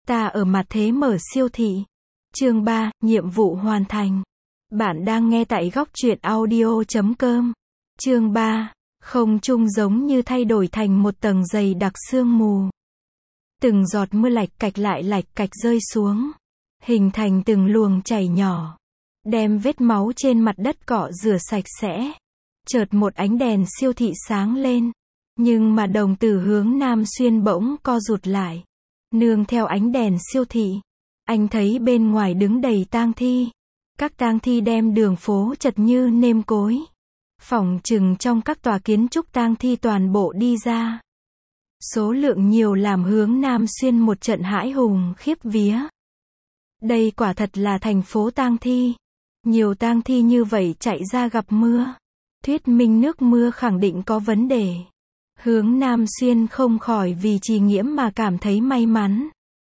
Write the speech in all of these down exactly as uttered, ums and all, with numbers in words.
Ta ở mặt thế mở siêu thị. Chương ba, nhiệm vụ hoàn thành. Bạn đang nghe tại góc truyện audio chấm com. Chương ba, không trung giống như thay đổi thành một tầng dày đặc sương mù. Từng giọt mưa lạch cạch lại lạch cạch rơi xuống, hình thành từng luồng chảy nhỏ, đem vết máu trên mặt đất cọ rửa sạch sẽ. Chợt một ánh đèn siêu thị sáng lên, nhưng mà đồng tử Hướng Nam Xuyên bỗng co rụt lại. Nương theo ánh đèn siêu thị, anh thấy bên ngoài đứng đầy tang thi. Các tang thi đem đường phố chật như nêm cối. Phỏng chừng trong các tòa kiến trúc tang thi toàn bộ đi ra. Số lượng nhiều làm Hướng Nam Xuyên một trận hãi hùng khiếp vía. Đây quả thật là thành phố tang thi. Nhiều tang thi như vậy chạy ra gặp mưa. Thuyết minh nước mưa khẳng định có vấn đề. Hướng Nam Xuyên không khỏi vì Trì Nghiễm mà cảm thấy may mắn.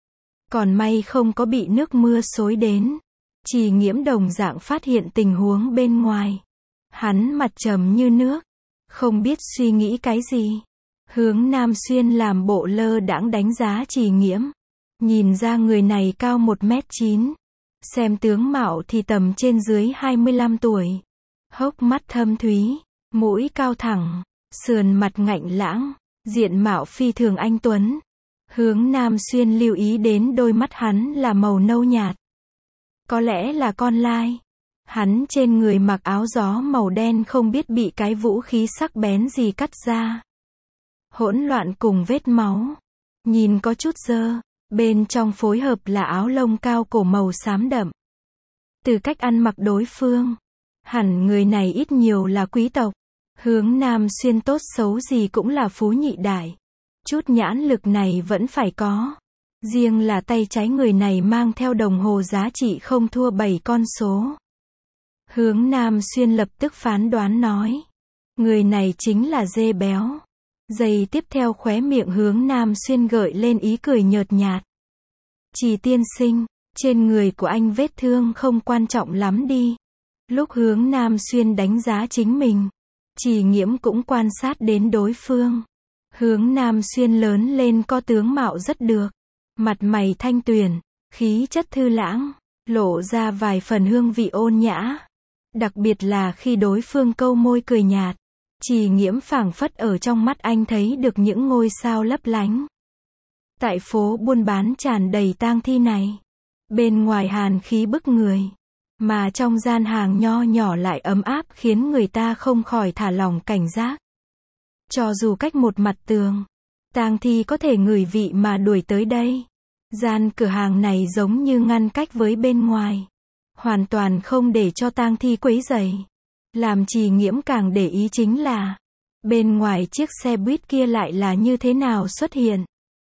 Còn may không có bị nước mưa xối đến. Trì Nghiễm đồng dạng phát hiện tình huống bên ngoài. Hắn mặt trầm như nước, không biết suy nghĩ cái gì. Hướng Nam Xuyên làm bộ lơ đãng đánh giá Trì Nghiễm. Nhìn ra người này cao một mét chín. Xem tướng mạo thì tầm trên dưới hai mươi lăm tuổi. Hốc mắt thâm thúy, mũi cao thẳng, sườn mặt ngạnh lãng, diện mạo phi thường anh tuấn. Hướng Nam Xuyên lưu ý đến đôi mắt hắn là màu nâu nhạt. Có lẽ là con lai. Hắn trên người mặc áo gió màu đen không biết bị cái vũ khí sắc bén gì cắt ra. Hỗn loạn cùng vết máu. Nhìn có chút dơ. Bên trong phối hợp là áo lông cao cổ màu xám đậm. Từ cách ăn mặc đối phương, hẳn người này ít nhiều là quý tộc. Hướng Nam Xuyên tốt xấu gì cũng là phú nhị đại. Chút nhãn lực này vẫn phải có. Riêng là tay trái người này mang theo đồng hồ giá trị không thua bảy con số. Hướng Nam Xuyên lập tức phán đoán nói. Người này chính là dê béo. Giây tiếp theo khóe miệng Hướng Nam Xuyên gợi lên ý cười nhợt nhạt. Trì tiên sinh, trên người của anh vết thương không quan trọng lắm đi. Lúc Hướng Nam Xuyên đánh giá chính mình, Trì Nghiễm cũng quan sát đến đối phương. Hướng Nam Xuyên lớn lên có tướng mạo rất được. Mặt mày thanh tuyền, khí chất thư lãng, lộ ra vài phần hương vị ôn nhã. Đặc biệt là khi đối phương câu môi cười nhạt. Trì Nghiễm phảng phất ở trong mắt anh thấy được những ngôi sao lấp lánh. Tại phố buôn bán tràn đầy tang thi này, bên ngoài hàn khí bức người, mà trong gian hàng nho nhỏ lại ấm áp khiến người ta không khỏi thả lỏng cảnh giác. Cho dù cách một mặt tường, tang thi có thể ngửi vị mà đuổi tới đây. Gian cửa hàng này giống như ngăn cách với bên ngoài, hoàn toàn không để cho tang thi quấy rầy. Làm Trì Nghiễm càng để ý chính là, bên ngoài chiếc xe buýt kia lại là như thế nào xuất hiện.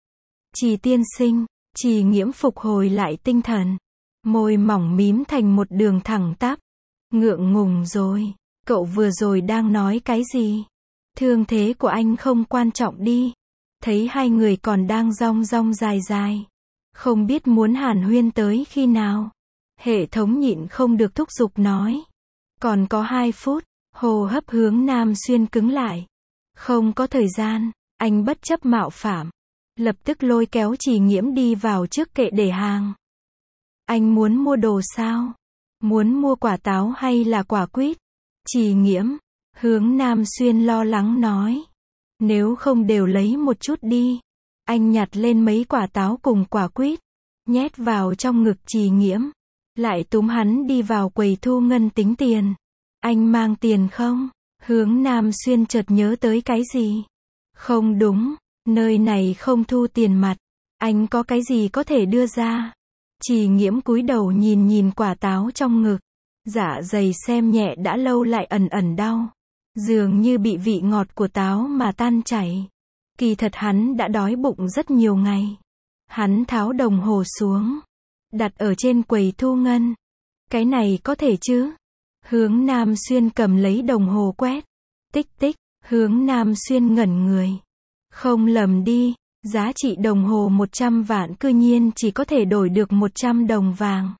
Trì tiên sinh, Trì Nghiễm phục hồi lại tinh thần. Môi mỏng mím thành một đường thẳng tắp. Ngượng ngùng rồi, cậu vừa rồi đang nói cái gì? Thương thế của anh không quan trọng đi. Thấy hai người còn đang rong rong dài dài. Không biết muốn hàn huyên tới khi nào. Hệ thống nhịn không được thúc giục nói. Còn có hai phút, hô hấp Hướng Nam Xuyên cứng lại. Không có thời gian, anh bất chấp mạo phạm. Lập tức lôi kéo Trì Nghiễm đi vào trước kệ để hàng. Anh muốn mua đồ sao? Muốn mua quả táo hay là quả quýt? Trì Nghiễm, Hướng Nam Xuyên lo lắng nói. Nếu không đều lấy một chút đi. Anh nhặt lên mấy quả táo cùng quả quýt, nhét vào trong ngực Trì Nghiễm. Lại túm hắn đi vào quầy thu ngân tính tiền. Anh mang tiền không? Hướng Nam Xuyên chợt nhớ tới cái gì? Không đúng, nơi này không thu tiền mặt. Anh có cái gì có thể đưa ra? Trì Nghiễm cúi đầu nhìn nhìn quả táo trong ngực. Dạ dày xem nhẹ đã lâu lại ẩn ẩn đau. Dường như bị vị ngọt của táo mà tan chảy. Kỳ thật hắn đã đói bụng rất nhiều ngày. Hắn tháo đồng hồ xuống, đặt ở trên quầy thu ngân. Cái này có thể chứ? Hướng Nam Xuyên cầm lấy đồng hồ quét. Tích tích, Hướng Nam Xuyên ngẩn người. Không lầm đi, giá trị đồng hồ một trăm vạn cư nhiên chỉ có thể đổi được một trăm đồng vàng.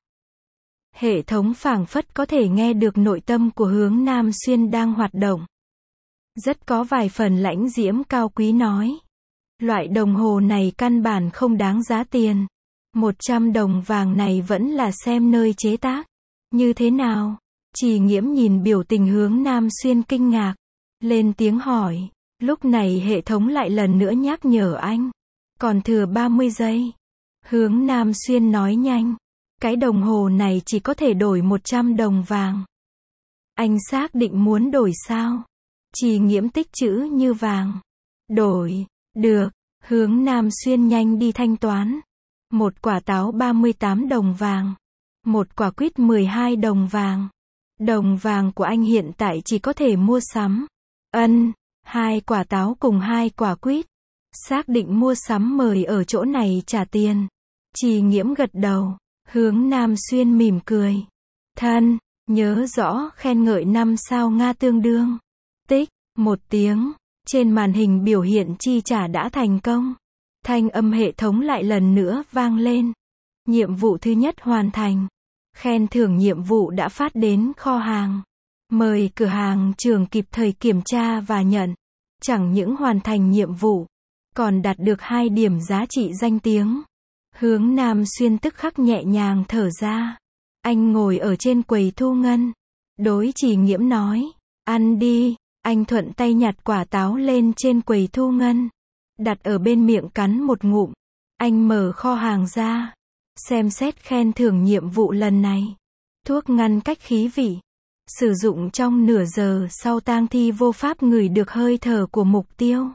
Hệ thống phảng phất có thể nghe được nội tâm của Hướng Nam Xuyên đang hoạt động. Rất có vài phần lãnh diễm cao quý nói. Loại đồng hồ này căn bản không đáng giá tiền. một trăm đồng vàng này vẫn là xem nơi chế tác. Như thế nào? Trì Nghiễm nhìn biểu tình Hướng Nam Xuyên kinh ngạc. Lên tiếng hỏi. Lúc này hệ thống lại lần nữa nhắc nhở anh. Còn thừa ba mươi giây. Hướng Nam Xuyên nói nhanh. Cái đồng hồ này chỉ có thể đổi một trăm đồng vàng. Anh xác định muốn đổi sao? Trì Nghiễm tích chữ như vàng. Đổi. Được. Hướng Nam Xuyên nhanh đi thanh toán. Một quả táo ba mươi tám đồng vàng. Một quả quýt mười hai đồng vàng. Đồng vàng của anh hiện tại chỉ có thể mua sắm. Ân. Hai quả táo cùng hai quả quýt. Xác định mua sắm mời ở chỗ này trả tiền. Trì Nghiễm gật đầu. Hướng Nam Xuyên mỉm cười. Thân. Nhớ rõ khen ngợi năm sao Nga tương đương. Tích. Một tiếng. Trên màn hình biểu hiện chi trả đã thành công. Thanh âm hệ thống lại lần nữa vang lên. Nhiệm vụ thứ nhất hoàn thành. Khen thưởng nhiệm vụ đã phát đến kho hàng. Mời cửa hàng trưởng kịp thời kiểm tra và nhận. Chẳng những hoàn thành nhiệm vụ, còn đạt được hai điểm giá trị danh tiếng. Hướng Nam Xuyên tức khắc nhẹ nhàng thở ra. Anh ngồi ở trên quầy thu ngân. Đối Trì Nghiễm nói. Ăn đi. Anh thuận tay nhặt quả táo lên trên quầy thu ngân. Đặt ở bên miệng cắn một ngụm. Anh mở kho hàng ra. Xem xét khen thưởng nhiệm vụ lần này. Thuốc ngăn cách khí vị. Sử dụng trong nửa giờ sau tang thi vô pháp ngửi được hơi thở của mục tiêu.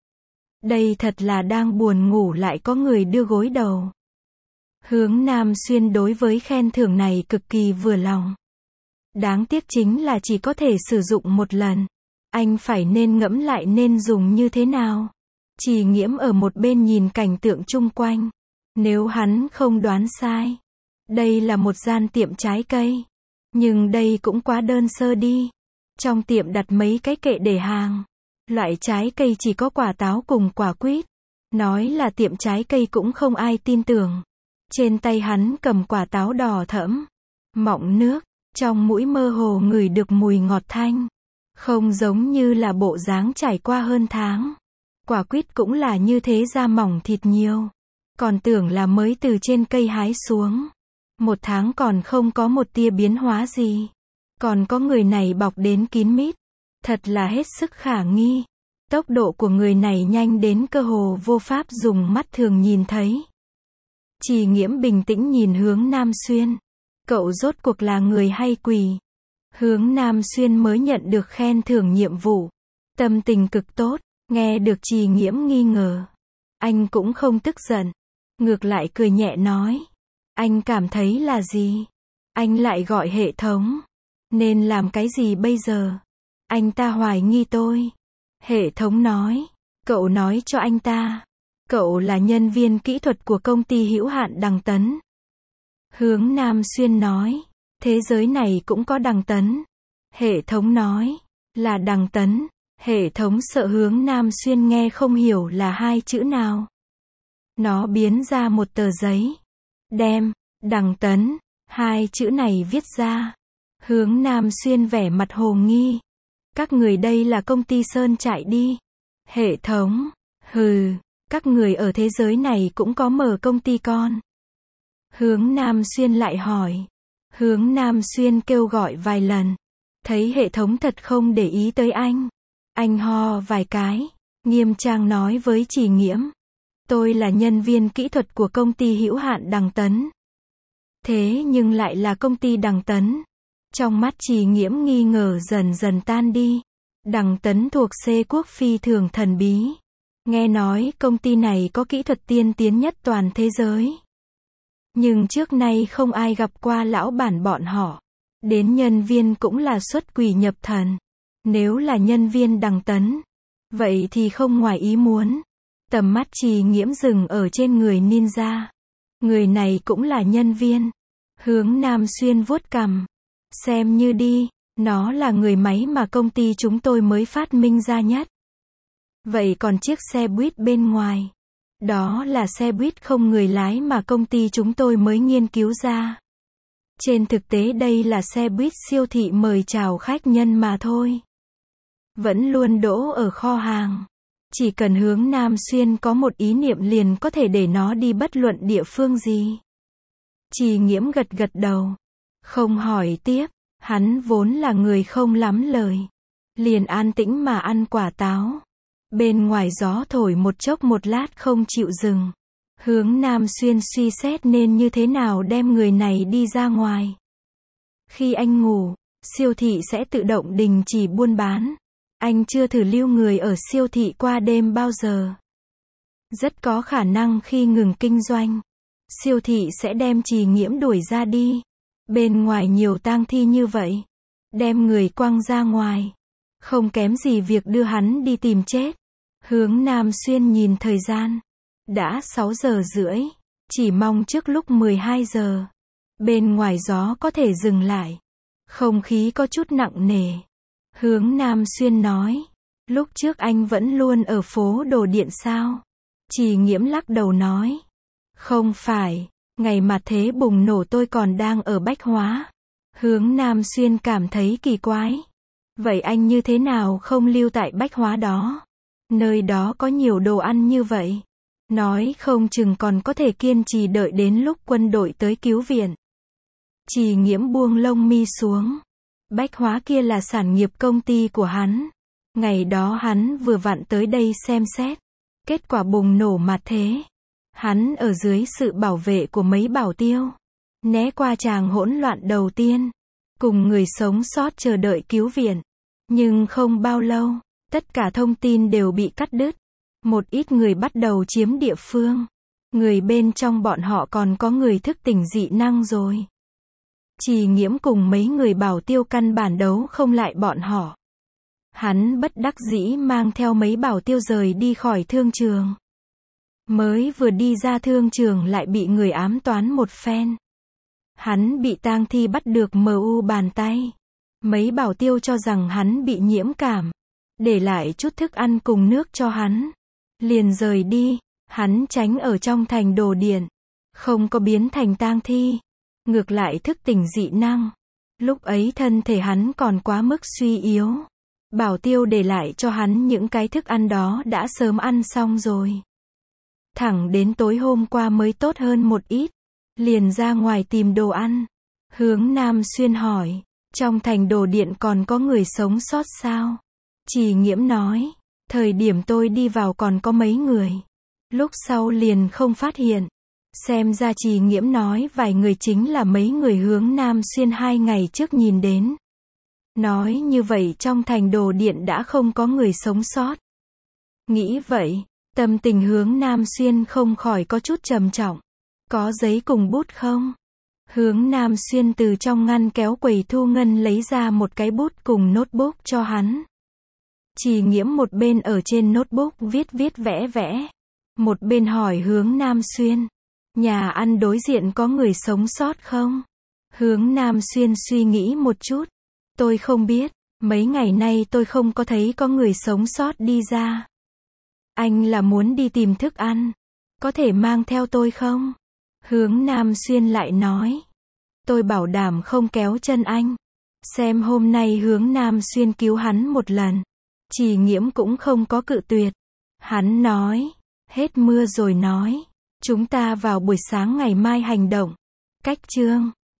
Đây thật là đang buồn ngủ lại có người đưa gối đầu. Hướng Nam Xuyên đối với khen thưởng này cực kỳ vừa lòng. Đáng tiếc chính là chỉ có thể sử dụng một lần. Anh phải nên ngẫm lại nên dùng như thế nào. Trì Nghiễm ở một bên nhìn cảnh tượng chung quanh. Nếu hắn không đoán sai, đây là một gian tiệm trái cây. Nhưng đây cũng quá đơn sơ đi. Trong tiệm đặt mấy cái kệ để hàng. Loại trái cây chỉ có quả táo cùng quả quýt. Nói là tiệm trái cây cũng không ai tin tưởng. Trên tay hắn cầm quả táo đỏ thẫm, mọng nước, trong mũi mơ hồ ngửi được mùi ngọt thanh. Không giống như là bộ dáng trải qua hơn tháng. Quả quýt cũng là như thế, da mỏng thịt nhiều. Còn tưởng là mới từ trên cây hái xuống. Một tháng còn không có một tia biến hóa gì. Còn có người này bọc đến kín mít. Thật là hết sức khả nghi. Tốc độ của người này nhanh đến cơ hồ vô pháp dùng mắt thường nhìn thấy. Trì Nghiễm bình tĩnh nhìn Hướng Nam Xuyên. Cậu rốt cuộc là người hay quỷ? Hướng Nam Xuyên mới nhận được khen thưởng nhiệm vụ. Tâm tình cực tốt, nghe được Trì Nghiễm nghi ngờ. Anh cũng không tức giận. Ngược lại cười nhẹ nói. Anh cảm thấy là gì? Anh lại gọi hệ thống. Nên làm cái gì bây giờ? Anh ta hoài nghi tôi. Hệ thống nói. Cậu nói cho anh ta. Cậu là nhân viên kỹ thuật của công ty hữu hạn Đằng Tấn. Hướng Nam Xuyên nói. Thế giới này cũng có Đằng Tấn. Hệ thống nói. Là Đằng Tấn. Hệ thống sợ Hướng Nam Xuyên nghe không hiểu là hai chữ nào. Nó biến ra một tờ giấy. Đem, Đằng Tấn. Hai chữ này viết ra. Hướng Nam Xuyên vẻ mặt hồ nghi. Các người đây là công ty sơn trại đi. Hệ thống. Hừ. Các người ở thế giới này cũng có mở công ty con. Hướng Nam Xuyên lại hỏi. Hướng Nam Xuyên kêu gọi vài lần. Thấy hệ thống thật không để ý tới anh. Anh ho vài cái. Nghiêm trang nói với Trì Nghiễm. Tôi là nhân viên kỹ thuật của công ty hữu hạn Đằng Tấn. Thế nhưng lại là công ty Đằng Tấn. Trong mắt Trì Nghiễm nghi ngờ dần dần tan đi. Đằng Tấn thuộc C quốc phi thường thần bí. Nghe nói công ty này có kỹ thuật tiên tiến nhất toàn thế giới. Nhưng trước nay không ai gặp qua lão bản bọn họ. Đến nhân viên cũng là xuất quỷ nhập thần. Nếu là nhân viên Đằng Tấn, vậy thì không ngoài ý muốn. Tầm mắt Trì Nghiễm dừng ở trên người ninja. Người này cũng là nhân viên. Hướng Nam Xuyên vuốt cằm. Xem như đi, nó là người máy mà công ty chúng tôi mới phát minh ra nhất. Vậy còn chiếc xe buýt bên ngoài? Đó là xe buýt không người lái mà công ty chúng tôi mới nghiên cứu ra. Trên thực tế đây là xe buýt siêu thị mời chào khách nhân mà thôi. Vẫn luôn đỗ ở kho hàng. Chỉ cần Hướng Nam Xuyên có một ý niệm liền có thể để nó đi bất luận địa phương gì. Trì Nghiễm gật gật đầu. Không hỏi tiếp, hắn vốn là người không lắm lời. Liền an tĩnh mà ăn quả táo. Bên ngoài gió thổi một chốc một lát không chịu dừng. Hướng Nam Xuyên suy xét nên như thế nào đem người này đi ra ngoài. Khi anh ngủ, siêu thị sẽ tự động đình chỉ buôn bán. Anh chưa thử lưu người ở siêu thị qua đêm bao giờ. Rất có khả năng khi ngừng kinh doanh, siêu thị sẽ đem Trì Nghiễm đuổi ra đi. Bên ngoài nhiều tang thi như vậy, đem người quăng ra ngoài, không kém gì việc đưa hắn đi tìm chết. Hướng Nam Xuyên nhìn thời gian, đã sáu giờ rưỡi, chỉ mong trước lúc mười hai giờ, bên ngoài gió có thể dừng lại. Không khí có chút nặng nề. Hướng Nam Xuyên nói, lúc trước anh vẫn luôn ở phố Đồ Điện sao? Trì Nghiễm lắc đầu nói, không phải, ngày mà thế bùng nổ tôi còn đang ở Bách Hóa. Hướng Nam Xuyên cảm thấy kỳ quái. Vậy anh như thế nào không lưu tại Bách Hóa đó? Nơi đó có nhiều đồ ăn như vậy. Nói không chừng còn có thể kiên trì đợi đến lúc quân đội tới cứu viện. Trì Nghiễm buông lông mi xuống. Bách Hóa kia là sản nghiệp công ty của hắn. Ngày đó hắn vừa vặn tới đây xem xét. Kết quả bùng nổ mặt thế. Hắn ở dưới sự bảo vệ của mấy bảo tiêu. Né qua tràng hỗn loạn đầu tiên. Cùng người sống sót chờ đợi cứu viện. Nhưng không bao lâu, tất cả thông tin đều bị cắt đứt. Một ít người bắt đầu chiếm địa phương. Người bên trong bọn họ còn có người thức tỉnh dị năng rồi. Trì Nghiễm cùng mấy người bảo tiêu căn bản đấu không lại bọn họ. Hắn bất đắc dĩ mang theo mấy bảo tiêu rời đi khỏi thương trường. Mới vừa đi ra thương trường lại bị người ám toán một phen. Hắn bị tang thi bắt được mờ u bàn tay. Mấy bảo tiêu cho rằng hắn bị nhiễm cảm. Để lại chút thức ăn cùng nước cho hắn. Liền rời đi. Hắn tránh ở trong thành Đồ Điện. Không có biến thành tang thi. Ngược lại thức tỉnh dị năng. Lúc ấy thân thể hắn còn quá mức suy yếu. Bảo tiêu để lại cho hắn những cái thức ăn đó đã sớm ăn xong rồi. Thẳng đến tối hôm qua mới tốt hơn một ít. Liền ra ngoài tìm đồ ăn. Hướng Nam Xuyên hỏi, trong thành Đồ Điện còn có người sống sót sao? Trì Nghiễm nói, thời điểm tôi đi vào còn có mấy người. Lúc sau liền không phát hiện. Xem ra Trì Nghiễm nói vài người chính là mấy người Hướng Nam Xuyên hai ngày trước nhìn đến. Nói như vậy trong thành Đồ Điện đã không có người sống sót. Nghĩ vậy, tâm tình Hướng Nam Xuyên không khỏi có chút trầm trọng. Có giấy cùng bút không? Hướng Nam Xuyên từ trong ngăn kéo quầy thu ngân lấy ra một cái bút cùng notebook cho hắn. Trì Nghiễm một bên ở trên notebook viết viết vẽ vẽ. Một bên hỏi Hướng Nam Xuyên, nhà ăn đối diện có người sống sót không? Hướng Nam Xuyên suy nghĩ một chút. Tôi không biết, mấy ngày nay tôi không có thấy có người sống sót đi ra. Anh là muốn đi tìm thức ăn. Có thể mang theo tôi không? Hướng Nam Xuyên lại nói. Tôi bảo đảm không kéo chân anh. Xem hôm nay Hướng Nam Xuyên cứu hắn một lần. Trì Nghiễm cũng không có cự tuyệt. Hắn nói. Hết mưa rồi nói. Chúng ta vào buổi sáng ngày mai hành động. Cách chương